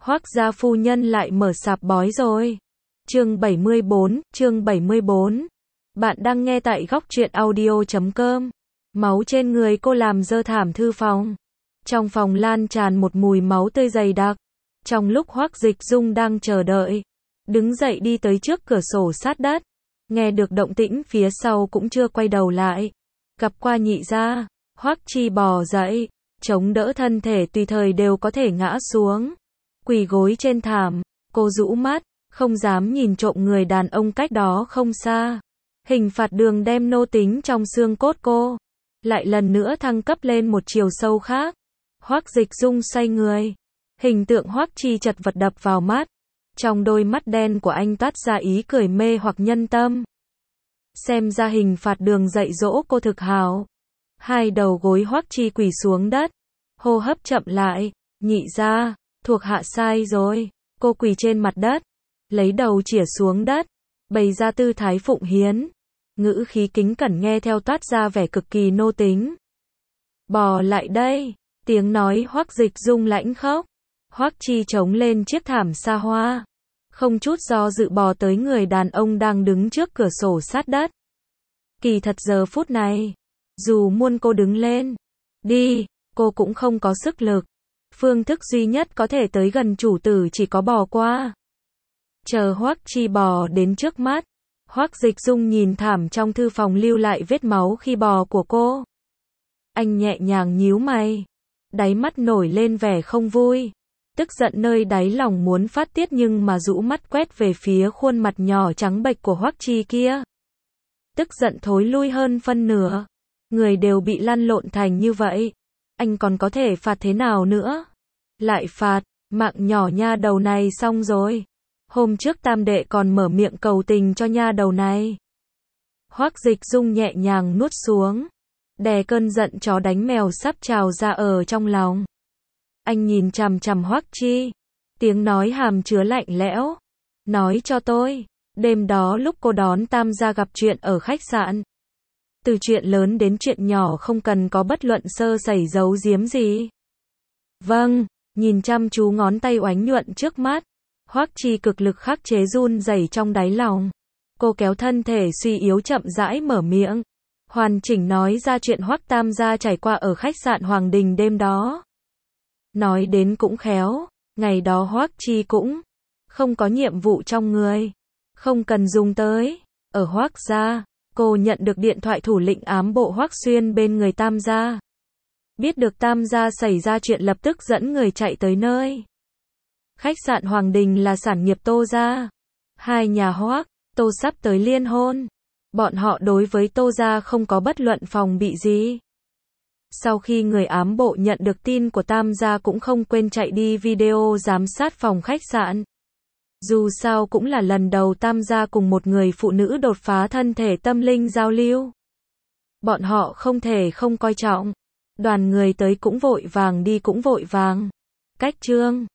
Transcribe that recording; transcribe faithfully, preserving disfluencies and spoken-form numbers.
Hoác gia phu nhân lại mở sạp bói rồi. Chương bảy mươi bốn, chương bảy mươi bốn. Bạn đang nghe tại góc truyện audio chấm com. Máu trên người cô làm dơ thảm thư phòng. Trong phòng lan tràn một mùi máu tươi dày đặc. Trong lúc Hoác Dịch Dung đang chờ đợi, đứng dậy đi tới trước cửa sổ sát đất, nghe được động tĩnh phía sau cũng chưa quay đầu lại. Gặp qua nhị gia, Hoác Chi bò dậy, chống đỡ thân thể tùy thời đều có thể ngã xuống. Quỳ gối trên thảm, cô rũ mắt, không dám nhìn trộm người đàn ông cách đó không xa. Hình phạt đường đem nô tính trong xương cốt cô, lại lần nữa thăng cấp lên một chiều sâu khác. Hoác Dịch Dung xoay người, hình tượng Hoác Chi chật vật đập vào mắt. Trong đôi mắt đen của anh toát ra ý cười mê hoặc nhân tâm. Xem ra hình phạt đường dạy dỗ cô thực hào. Hai đầu gối Hoác Chi quỳ xuống đất, hô hấp chậm lại. Nhị gia, thuộc hạ sai rồi. Cô quỳ trên mặt đất, lấy đầu chĩa xuống đất, bày ra tư thái phụng hiến. Ngữ khí kính cẩn nghe theo toát ra vẻ cực kỳ nô tính. Bò lại đây. Tiếng nói Hoác Dịch Dung lãnh khốc. Hoác Chi chống lên chiếc thảm xa hoa, không chút do dự bò tới người đàn ông đang đứng trước cửa sổ sát đất. Kỳ thật giờ phút này, dù muốn cô đứng lên, đi, cô cũng không có sức lực. Phương thức duy nhất có thể tới gần chủ tử chỉ có bò qua. Chờ Hoác Chi bò đến trước mắt, Hoác Dịch Dung nhìn thảm trong thư phòng lưu lại vết máu khi bò của cô. Anh nhẹ nhàng nhíu mày, đáy mắt nổi lên vẻ không vui. Tức giận nơi đáy lòng muốn phát tiết nhưng mà rũ mắt quét về phía khuôn mặt nhỏ trắng bệch của Hoác Chi kia. Tức giận thối lui hơn phân nửa. Người đều bị lăn lộn thành như vậy, anh còn có thể phạt thế nào nữa? Lại phạt, mạng nhỏ nha đầu này xong rồi. Hôm trước tam đệ còn mở miệng cầu tình cho nha đầu này. Hoác Dịch Dung nhẹ nhàng nuốt xuống, đè cơn giận chó đánh mèo sắp trào ra ở trong lòng. Anh nhìn chằm chằm Hoác Chi, tiếng nói hàm chứa lạnh lẽo. Nói cho tôi, đêm đó lúc cô đón tam gia gặp chuyện ở khách sạn, từ chuyện lớn đến chuyện nhỏ không cần có bất luận sơ sẩy giấu giếm gì. Vâng, nhìn chăm chú ngón tay oánh nhuận trước mắt, Hoác Chi cực lực khắc chế run rẩy trong đáy lòng. Cô kéo thân thể suy yếu chậm rãi mở miệng, hoàn chỉnh nói ra chuyện Hoác tam gia trải qua ở khách sạn Hoàng Đình đêm đó. Nói đến cũng khéo, ngày đó Hoác Chi cũng không có nhiệm vụ trong người, không cần dùng tới. Ở Hoác gia, cô nhận được điện thoại thủ lĩnh ám bộ Hoác Xuyên bên người tam gia. Biết được tam gia xảy ra chuyện lập tức dẫn người chạy tới nơi. Khách sạn Hoàng Đình là sản nghiệp Tô gia. Hai nhà Hoác, Tô sắp tới liên hôn. Bọn họ đối với Tô gia không có bất luận phòng bị gì. Sau khi người ám bộ nhận được tin của tam gia cũng không quên chạy đi video giám sát phòng khách sạn. Dù sao cũng là lần đầu tam gia cùng một người phụ nữ đột phá thân thể tâm linh giao lưu. Bọn họ không thể không coi trọng. Đoàn người tới cũng vội vàng đi cũng vội vàng. Cách chương